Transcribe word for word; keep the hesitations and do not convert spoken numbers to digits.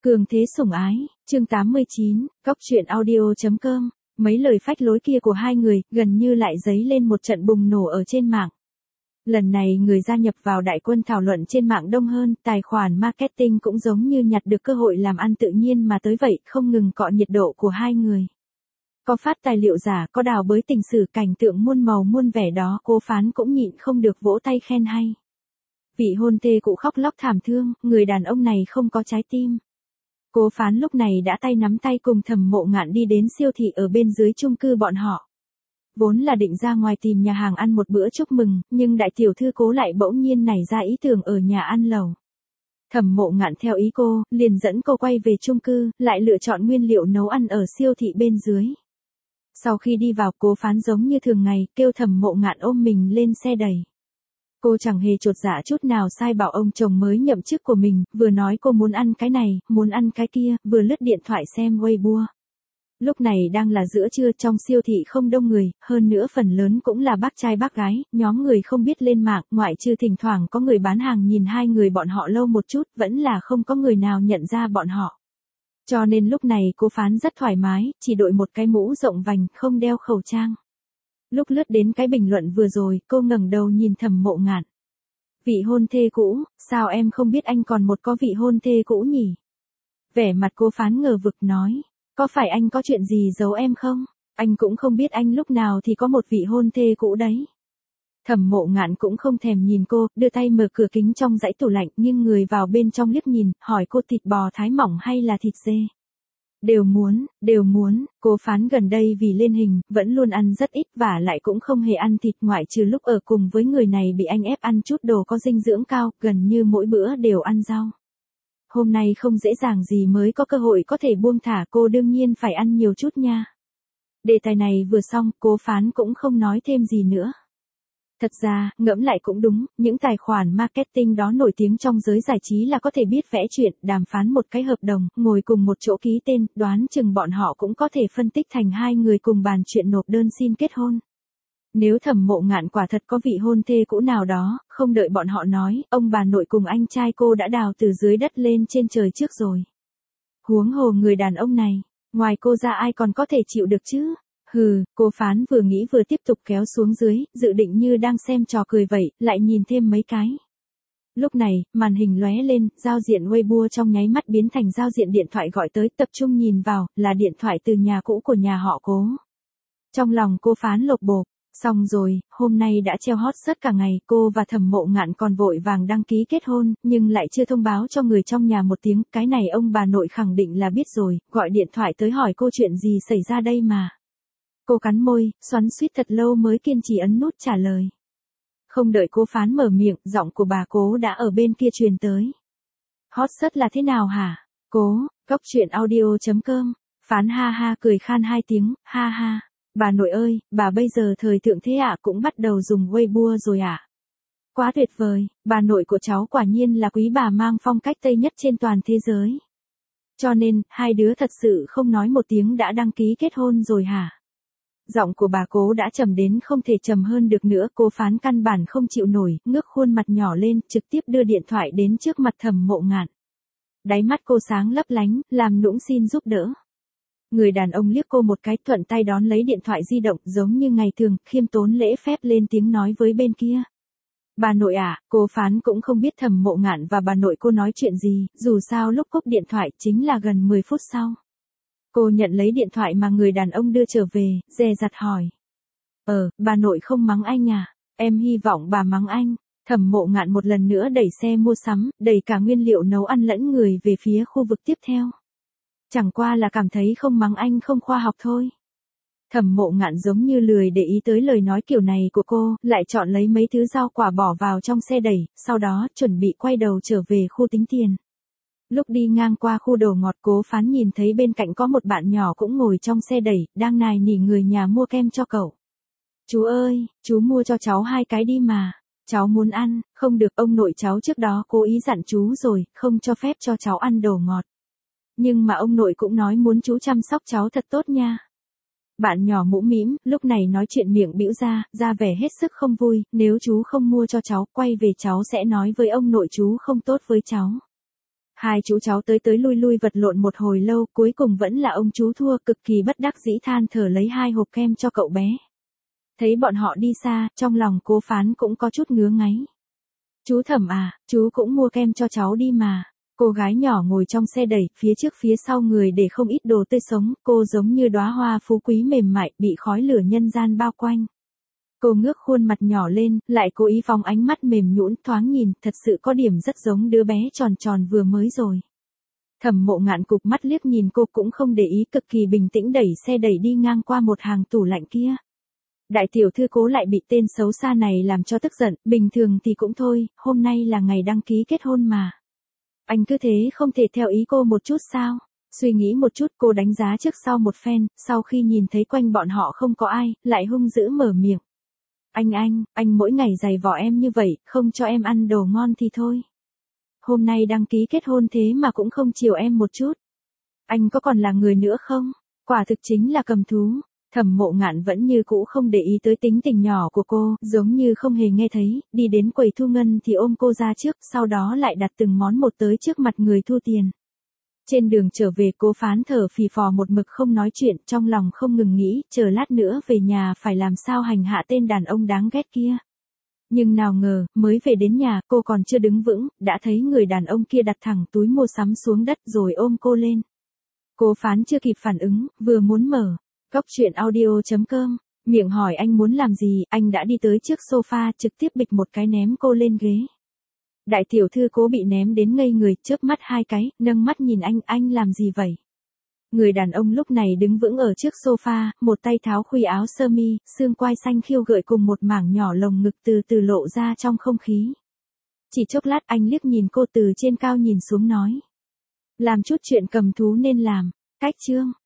Cường thế sủng ái, chương tám mươi chín, góc truyện audio.com. Mấy lời phách lối kia của hai người, gần như lại dấy lên một trận bùng nổ ở trên mạng. Lần này người gia nhập vào đại quân thảo luận trên mạng đông hơn, tài khoản marketing cũng giống như nhặt được cơ hội làm ăn tự nhiên mà tới vậy, không ngừng cọ nhiệt độ của hai người. Có phát tài liệu giả, có đào bới tình sử cảnh tượng muôn màu muôn vẻ đó, Cố Phán cũng nhịn không được vỗ tay khen hay. Vị hôn thê cụ khóc lóc thảm thương, người đàn ông này không có trái tim. Cố Phán lúc này đã tay nắm tay cùng Thẩm Mộ Ngạn đi đến siêu thị ở bên dưới chung cư bọn họ. Vốn là định ra ngoài tìm nhà hàng ăn một bữa chúc mừng, nhưng đại tiểu thư Cố lại bỗng nhiên nảy ra ý tưởng ở nhà ăn lẩu. Thẩm Mộ Ngạn theo ý cô, liền dẫn cô quay về chung cư, lại lựa chọn nguyên liệu nấu ăn ở siêu thị bên dưới. Sau khi đi vào, Cố Phán giống như thường ngày, kêu Thẩm Mộ Ngạn ôm mình lên xe đẩy. Cô chẳng hề chột dạ chút nào sai bảo ông chồng mới nhậm chức của mình, vừa nói cô muốn ăn cái này, muốn ăn cái kia, vừa lướt điện thoại xem Weibo. Lúc này đang là giữa trưa, trong siêu thị không đông người, hơn nữa phần lớn cũng là bác trai bác gái, nhóm người không biết lên mạng, ngoại trừ thỉnh thoảng có người bán hàng nhìn hai người bọn họ lâu một chút, vẫn là không có người nào nhận ra bọn họ. Cho nên lúc này Cố Phán rất thoải mái, chỉ đội một cái mũ rộng vành, không đeo khẩu trang. Lúc lướt đến cái bình luận vừa rồi, cô ngẩng đầu nhìn Thẩm Mộ Ngạn. Vị hôn thê cũ, sao em không biết anh còn một có vị hôn thê cũ nhỉ? Vẻ mặt Cố Phán ngờ vực nói, có phải anh có chuyện gì giấu em không? Anh cũng không biết anh lúc nào thì có một vị hôn thê cũ đấy. Thẩm Mộ Ngạn cũng không thèm nhìn cô, đưa tay mở cửa kính trong dãy tủ lạnh, nhưng người vào bên trong liếc nhìn, hỏi cô thịt bò thái mỏng hay là thịt dê. Đều muốn, đều muốn, Cố Phán gần đây vì lên hình, vẫn luôn ăn rất ít và lại cũng không hề ăn thịt, ngoại trừ lúc ở cùng với người này bị anh ép ăn chút đồ có dinh dưỡng cao, gần như mỗi bữa đều ăn rau. Hôm nay không dễ dàng gì mới có cơ hội có thể buông thả, cô đương nhiên phải ăn nhiều chút nha. Đề tài này vừa xong, Cố Phán cũng không nói thêm gì nữa. Thật ra, ngẫm lại cũng đúng, những tài khoản marketing đó nổi tiếng trong giới giải trí là có thể biết vẽ chuyện, đàm phán một cái hợp đồng, ngồi cùng một chỗ ký tên, đoán chừng bọn họ cũng có thể phân tích thành hai người cùng bàn chuyện nộp đơn xin kết hôn. Nếu Thẩm Mộ Ngạn quả thật có vị hôn thê cũ nào đó, không đợi bọn họ nói, ông bà nội cùng anh trai cô đã đào từ dưới đất lên trên trời trước rồi. Huống hồ người đàn ông này, ngoài cô ra ai còn có thể chịu được chứ? Hừ, Cố Phán vừa nghĩ vừa tiếp tục kéo xuống dưới, dự định như đang xem trò cười vậy, lại nhìn thêm mấy cái. Lúc này, màn hình lóe lên, giao diện Weibo trong nháy mắt biến thành giao diện điện thoại gọi tới, tập trung nhìn vào, là điện thoại từ nhà cũ của nhà họ Cố. Trong lòng Cố Phán lột bột, xong rồi, hôm nay đã treo hot search cả ngày, cô và Thẩm Mộ Ngạn còn vội vàng đăng ký kết hôn, nhưng lại chưa thông báo cho người trong nhà một tiếng, cái này ông bà nội khẳng định là biết rồi, gọi điện thoại tới hỏi cô chuyện gì xảy ra đây mà. Cô cắn môi, xoắn xuýt thật lâu mới kiên trì ấn nút trả lời. Không đợi Cố Phán mở miệng, giọng của bà Cố đã ở bên kia truyền tới. Hot search là thế nào hả? Cố, góc truyện audio.com. Phán ha ha cười khan hai tiếng, ha ha. Bà nội ơi, bà bây giờ thời thượng thế ạ, cũng bắt đầu dùng Weibo rồi ạ. Quá tuyệt vời, bà nội của cháu quả nhiên là quý bà mang phong cách Tây nhất trên toàn thế giới. Cho nên, hai đứa thật sự không nói một tiếng đã đăng ký kết hôn rồi hả? Giọng của bà Cố đã trầm đến không thể trầm hơn được nữa, Cố Phán căn bản không chịu nổi, ngước khuôn mặt nhỏ lên, trực tiếp đưa điện thoại đến trước mặt Thẩm Mộ Ngạn. Đáy mắt cô sáng lấp lánh, làm nũng xin giúp đỡ. Người đàn ông liếc cô một cái, thuận tay đón lấy điện thoại di động, giống như ngày thường, khiêm tốn lễ phép lên tiếng nói với bên kia. Bà nội à, Cố Phán cũng không biết Thẩm Mộ Ngạn và bà nội cô nói chuyện gì, dù sao lúc cúp điện thoại chính là gần mười phút sau. Cô nhận lấy điện thoại mà người đàn ông đưa trở về, dè dặt hỏi. Ờ, bà nội không mắng anh à? Em hy vọng bà mắng anh. Thẩm Mộ Ngạn một lần nữa đẩy xe mua sắm, đẩy cả nguyên liệu nấu ăn lẫn người về phía khu vực tiếp theo. Chẳng qua là cảm thấy không mắng anh không khoa học thôi. Thẩm Mộ Ngạn giống như lười để ý tới lời nói kiểu này của cô, lại chọn lấy mấy thứ rau quả bỏ vào trong xe đẩy, sau đó chuẩn bị quay đầu trở về khu tính tiền. Lúc đi ngang qua khu đồ ngọt, Cố Phán nhìn thấy bên cạnh có một bạn nhỏ cũng ngồi trong xe đẩy, đang nài nỉ người nhà mua kem cho cậu. Chú ơi, chú mua cho cháu hai cái đi mà. Cháu muốn ăn, không được, ông nội cháu trước đó cố ý dặn chú rồi, không cho phép cho cháu ăn đồ ngọt. Nhưng mà ông nội cũng nói muốn chú chăm sóc cháu thật tốt nha. Bạn nhỏ mũm mĩm, lúc này nói chuyện miệng bĩu ra, ra vẻ hết sức không vui, nếu chú không mua cho cháu, quay về cháu sẽ nói với ông nội chú không tốt với cháu. Hai chú cháu tới tới lui lui vật lộn một hồi lâu, cuối cùng vẫn là ông chú thua, cực kỳ bất đắc dĩ than thở lấy hai hộp kem cho cậu bé. Thấy bọn họ đi xa, trong lòng Cố Phán cũng có chút ngứa ngáy. Chú Thẩm à, chú cũng mua kem cho cháu đi mà. Cô gái nhỏ ngồi trong xe đẩy, phía trước phía sau người để không ít đồ tươi sống, cô giống như đóa hoa phú quý mềm mại, bị khói lửa nhân gian bao quanh. Cô ngước khuôn mặt nhỏ lên, lại cố ý phóng ánh mắt mềm nhũn, thoáng nhìn, thật sự có điểm rất giống đứa bé tròn tròn vừa mới rồi. Thẩm Mộ Ngạn cụp mắt liếc nhìn cô cũng không để ý, cực kỳ bình tĩnh đẩy xe đẩy đi ngang qua một hàng tủ lạnh kia. Đại tiểu thư Cố lại bị tên xấu xa này làm cho tức giận, bình thường thì cũng thôi, hôm nay là ngày đăng ký kết hôn mà. Anh cứ thế không thể theo ý cô một chút sao? Suy nghĩ một chút, cô đánh giá trước sau một phen, sau khi nhìn thấy quanh bọn họ không có ai, lại hung dữ mở miệng. Anh anh, anh mỗi ngày giày vò em như vậy, không cho em ăn đồ ngon thì thôi. Hôm nay đăng ký kết hôn thế mà cũng không chiều em một chút. Anh có còn là người nữa không? Quả thực chính là cầm thú. Thẩm Mộ Ngạn vẫn như cũ không để ý tới tính tình nhỏ của cô, giống như không hề nghe thấy, đi đến quầy thu ngân thì ôm cô ra trước, sau đó lại đặt từng món một tới trước mặt người thu tiền. Trên đường trở về Cố Phán thở phì phò một mực không nói chuyện, trong lòng không ngừng nghĩ, chờ lát nữa về nhà phải làm sao hành hạ tên đàn ông đáng ghét kia. Nhưng nào ngờ, mới về đến nhà, cô còn chưa đứng vững, đã thấy người đàn ông kia đặt thẳng túi mua sắm xuống đất rồi ôm cô lên. Cố Phán chưa kịp phản ứng, vừa muốn mở Cóc truyện audio chấm com, miệng hỏi anh muốn làm gì, anh đã đi tới trước sofa, trực tiếp bịch một cái ném cô lên ghế. Đại tiểu thư Cố bị ném đến ngây người, chớp mắt hai cái, nâng mắt nhìn anh, anh làm gì vậy? Người đàn ông lúc này đứng vững ở trước sofa, một tay tháo khuy áo sơ mi, xương quai xanh khiêu gợi cùng một mảng nhỏ lồng ngực từ từ lộ ra trong không khí. Chỉ chốc lát anh liếc nhìn cô từ trên cao nhìn xuống nói. Làm chút chuyện cầm thú nên làm, cách chương.